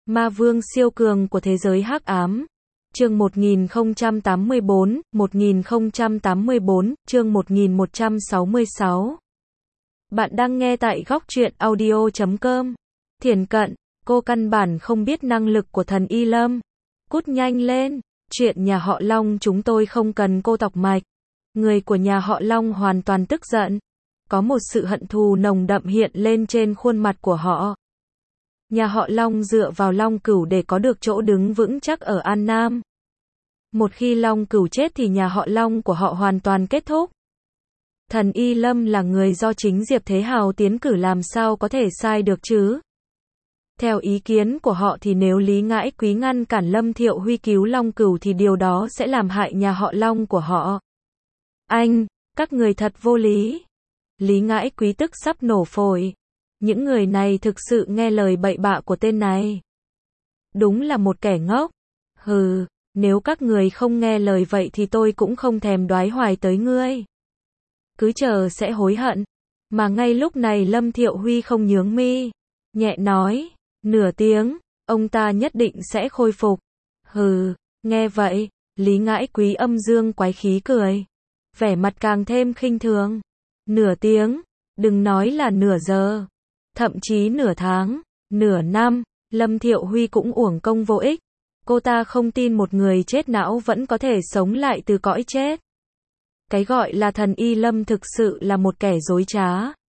Ma vương siêu cường của thế giới hắc ám. Chương 1084, 1084, chương 1166. Bạn đang nghe tại góc truyện audio.com. Thiển Cận, cô căn bản không biết năng lực của thần Y Lâm. Cút nhanh lên, chuyện nhà họ Long chúng tôi không cần cô tọc mạch. Người của nhà họ Long hoàn toàn tức giận. Có một sự hận thù nồng đậm hiện lên trên khuôn mặt của họ. Nhà họ Long dựa vào Long Cửu để có được chỗ đứng vững chắc ở An Nam. Một khi Long Cửu chết thì nhà họ Long của họ hoàn toàn kết thúc. Thần Y Lâm là người do chính Diệp Thế Hào tiến cử, làm sao có thể sai được chứ? Theo ý kiến của họ thì nếu Lý Ngãi Quý ngăn cản Lâm Thiệu Huy cứu Long Cửu thì điều đó sẽ làm hại nhà họ Long của họ. Các người thật vô lý. Lý Ngãi Quý tức sắp nổ phổi. Những người này thực sự nghe lời bậy bạ của tên này. Đúng là một kẻ ngốc. Hừ, nếu các người không nghe lời vậy thì tôi cũng không thèm đoái hoài tới ngươi. Cứ chờ sẽ hối hận. Mà ngay lúc này Lâm Thiệu Huy không nhướng mi, nhẹ nói, nửa tiếng, ông ta nhất định sẽ khôi phục. Hừ, nghe vậy, Lý Ngãi Quý âm dương quái khí cười. Vẻ mặt càng thêm khinh thường. Nửa tiếng, đừng nói là nửa giờ. Thậm chí nửa tháng, nửa năm, Lâm Thiệu Huy cũng uổng công vô ích. Cô ta không tin một người chết não vẫn có thể sống lại từ cõi chết. Cái gọi là thần Y Lâm thực sự là một kẻ dối trá.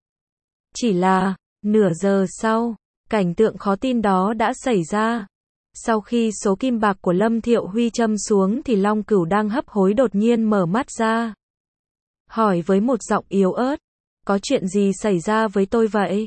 Chỉ là, nửa giờ sau, cảnh tượng khó tin đó đã xảy ra. Sau khi số kim bạc của Lâm Thiệu Huy châm xuống thì Long Cửu đang hấp hối đột nhiên mở mắt ra. Hỏi với một giọng yếu ớt, có chuyện gì xảy ra với tôi vậy?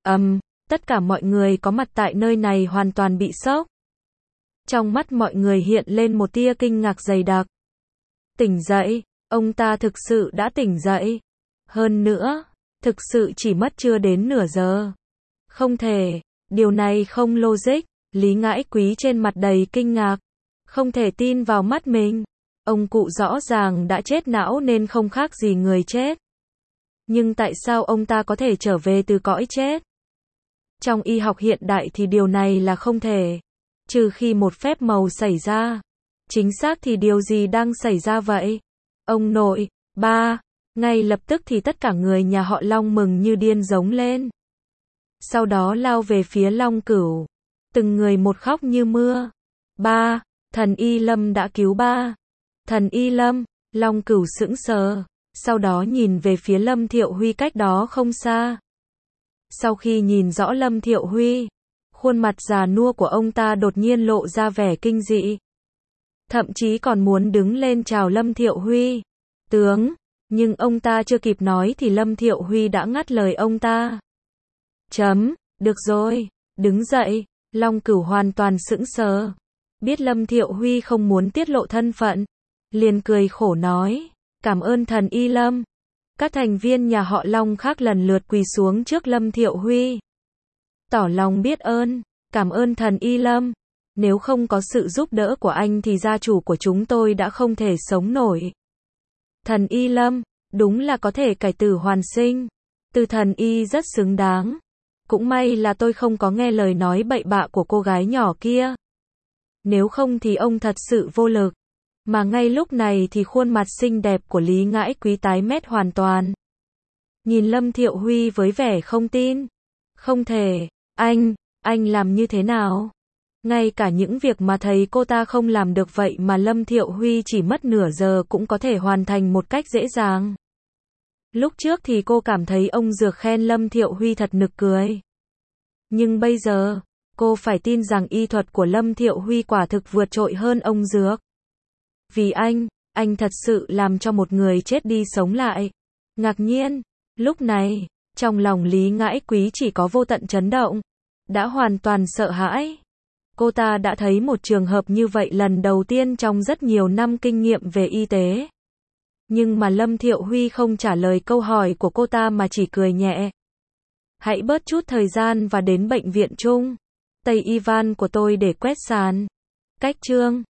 Tất cả mọi người có mặt tại nơi này hoàn toàn bị sốc. Trong mắt mọi người hiện lên một tia kinh ngạc dày đặc. Tỉnh dậy, ông ta thực sự đã tỉnh dậy. Hơn nữa, thực sự chỉ mất chưa đến nửa giờ. Không thể, điều này không logic. Lý Ngãi Quý trên mặt đầy kinh ngạc. Không thể tin vào mắt mình. Ông cụ rõ ràng đã chết não nên không khác gì người chết. Nhưng tại sao ông ta có thể trở về từ cõi chết? Trong y học hiện đại thì điều này là không thể. Trừ khi một phép màu xảy ra. Chính xác thì điều gì đang xảy ra vậy? Ông nội, ba. Ngay lập tức thì tất cả người nhà họ Long mừng như điên giống lên. Sau đó lao về phía Long Cửu. Từng người một khóc như mưa. Ba, thần Y Lâm đã cứu ba. Thần Y Lâm, Long Cửu sững sờ. Sau đó nhìn về phía Lâm Thiệu Huy cách đó không xa. Sau khi nhìn rõ Lâm Thiệu Huy, khuôn mặt già nua của ông ta đột nhiên lộ ra vẻ kinh dị. Thậm chí còn muốn đứng lên chào Lâm Thiệu Huy. Tướng, nhưng ông ta chưa kịp nói thì Lâm Thiệu Huy đã ngắt lời ông ta. Được rồi, đứng dậy. Long Cửu hoàn toàn sững sờ. Biết Lâm Thiệu Huy không muốn tiết lộ thân phận, liền cười khổ nói, cảm ơn thần Y Lâm. Các thành viên nhà họ Long khác lần lượt quỳ xuống trước Lâm Thiệu Huy. Tỏ lòng biết ơn, cảm ơn thần Y Lâm. Nếu không có sự giúp đỡ của anh thì gia chủ của chúng tôi đã không thể sống nổi. Thần Y Lâm, đúng là có thể cải tử hoàn sinh. Từ thần Y rất xứng đáng. Cũng may là tôi không có nghe lời nói bậy bạ của cô gái nhỏ kia. Nếu không thì ông thật sự vô lực. Mà ngay lúc này thì khuôn mặt xinh đẹp của Lý Ngãi Quý tái mét hoàn toàn. Nhìn Lâm Thiệu Huy với vẻ không tin. Không thể, anh làm như thế nào? Ngay cả những việc mà thầy cô ta không làm được vậy mà Lâm Thiệu Huy chỉ mất nửa giờ cũng có thể hoàn thành một cách dễ dàng. Lúc trước thì cô cảm thấy ông Dược khen Lâm Thiệu Huy thật nực cười. Nhưng bây giờ, cô phải tin rằng y thuật của Lâm Thiệu Huy quả thực vượt trội hơn ông Dược. Vì anh thật sự làm cho một người chết đi sống lại. Ngạc nhiên, lúc này, trong lòng Lý Ngãi Quý chỉ có vô tận chấn động. Đã hoàn toàn sợ hãi. Cô ta đã thấy một trường hợp như vậy lần đầu tiên trong rất nhiều năm kinh nghiệm về y tế. Nhưng mà Lâm Thiệu Huy không trả lời câu hỏi của cô ta mà chỉ cười nhẹ. Hãy bớt chút thời gian và đến bệnh viện chung Tây Ivan của tôi để quét sàn. Cách chương